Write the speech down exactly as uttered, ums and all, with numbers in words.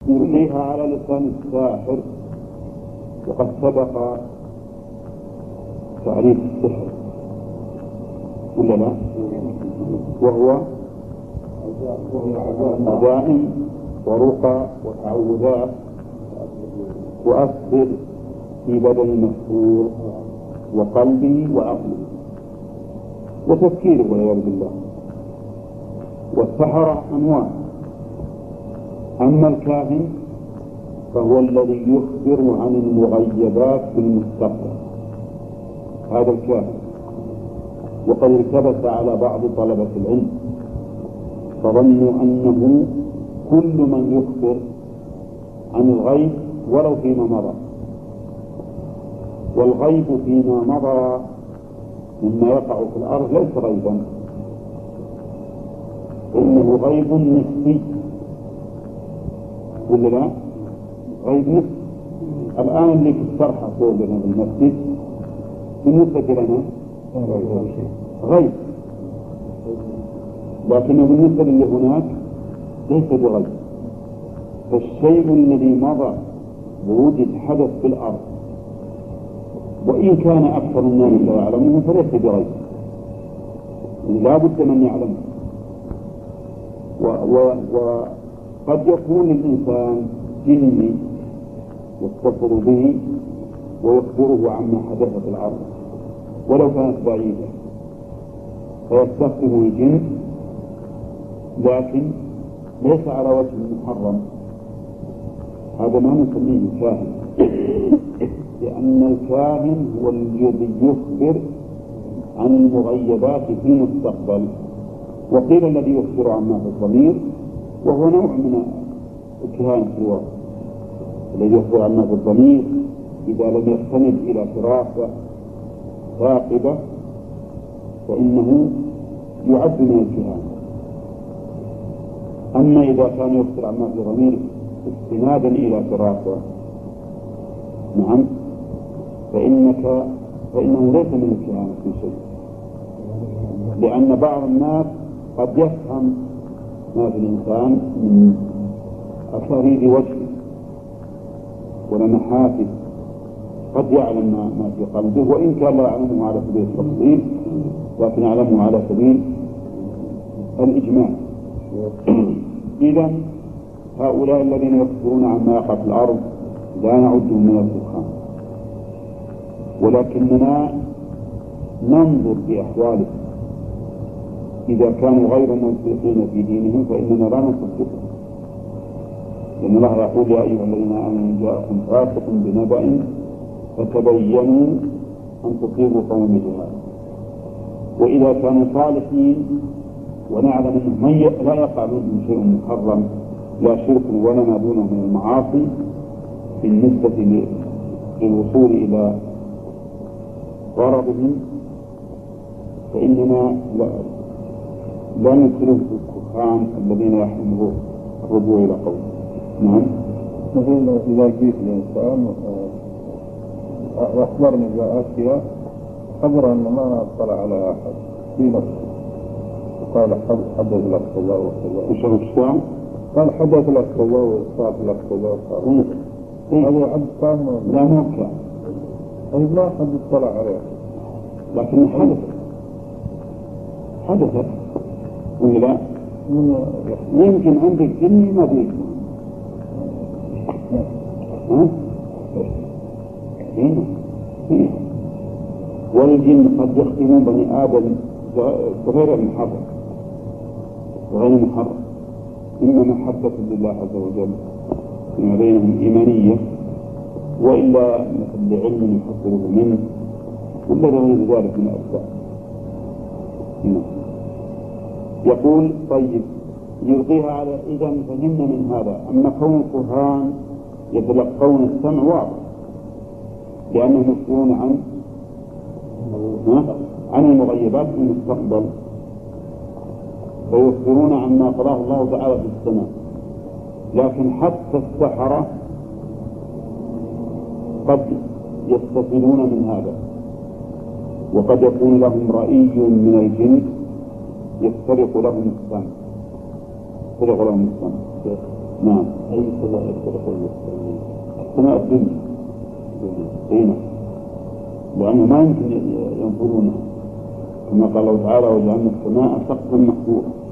يلقيها على لسان الساحر. وقد سبق تعريف السحر ولا لا؟ وهو عزائم ورقى وتعوذات وأثر في بدن المسحور وقلبه وعقله وتفكيره والعياذ بالله. والسحرة أنواع. أما الكاهن فهو الذي يخبر عن المغيبات في المستقبل، هذا الكاهن. وقد التبس على بعض طلبة العلم فظنوا أنه كل من يخبر عن الغيب ولو فيما مضى، والغيب فيما مضى مما يقع في الأرض ليس غيبا، إنه غيب نسبي ولا لا؟ غيب نسبي. الآن اللي في السرحة فوقنا بالمسجد بالنسبة لنا غيب، لكنه بالنسبة للي هناك ليس بغيب. فالشيء الذي مضى ووجد حدث في الأرض وإن كان أكثر الناس لا يعلمون فليس بغيب، لا بد من يعلمه. وقد يكون الإنسان جني يتصل به ويخبره عما حدث في الأرض ولو كانت بعيدة، فيستخدم الجن لكن ليس على وجه محرم، هذا ما نسميه الكاهن، لأن الكاهن هو الذي يخبر عن المغيبات في المستقبل. وقيل الذي يخبر عما في الضمير، وهو نوع من الكهانة في الوقت. الذي يخبر عما في الضمير إذا لم يستند إلى فراسة ثاقبة فإنه يعد من الكهانة. أما إذا كان يخبر عما في ضمير استنادا إلى فراسة نعم فإنك فإنه ليس من الكهانة في شيء، لأن بعض الناس قد يفهم ما في الإنسان من أسارير وجهه ولمحاته، قد يعلم ما في قلبه وإن كان لا يعلمه على سبيل التفصيل لكن يعلمه على سبيل الإجماع. إذن هؤلاء الذين يخبرون عما يقع في الأرض لا نعدهم من السخان، ولكننا ننظر بأحوالهم. إذا كانوا غير منفقين في دينهم فإننا لا نصدقهم، لأن الله يقول يا أيها الذين آمنوا جاءكم فاسق بنبأ فتبينوا أن تصيبوا قوما بجهالة. وإذا كانوا صالحين ونعلم أنهم لا يقع منهم شيء محرم لا شرك ولا ما دونه من المعاصي بالنسبة للوصول إلى غرضهم فإننا لا, لا ندخلهم في الكفران الذين يحرمون الرجوع إلى قوم. نعم. مثلا إذا جيت الإنسان وأخبرني بأشياء خبر أن ما أطلع على أحد في نفسه وقال حدث لك الله وكذا وش الشام قال حدث لك الله وصاف لك الله وصاف هذا حد فاهم لا مو كان أي ما حد اطلع عليه لكن حدث حدث ولا يمكن عندك جني ما بيك ها هنا هنا والجن قد يختمون بني آدم غير محرم وغير محرم، إما محبة لله عز وجل فيما بينهم إيمانية وإلا مثل لعلم يحصله منه ولا غير ذلك من الأسباب. يقول طيب يلقيها على إذا فهمنا من هذا. أما كون القرآن يتلقون السمع واضح لأنهم يخبرون عن عن المغيبات في المستقبل ويخبرون عما قضاه الله تعالى في السماء. لكن حتى السحرة قد يستفيدون من هذا، وقد يكون لهم رأي من الجن يفترق لهم السمع يفترق لهم السمع نعم. أي سماء يختلف المسلمين؟ السماء الدنيا. هنا لأنه ما يمكن ينظرونها كما قال الله تعالى وجعلنا السماء سقفا محفوظا.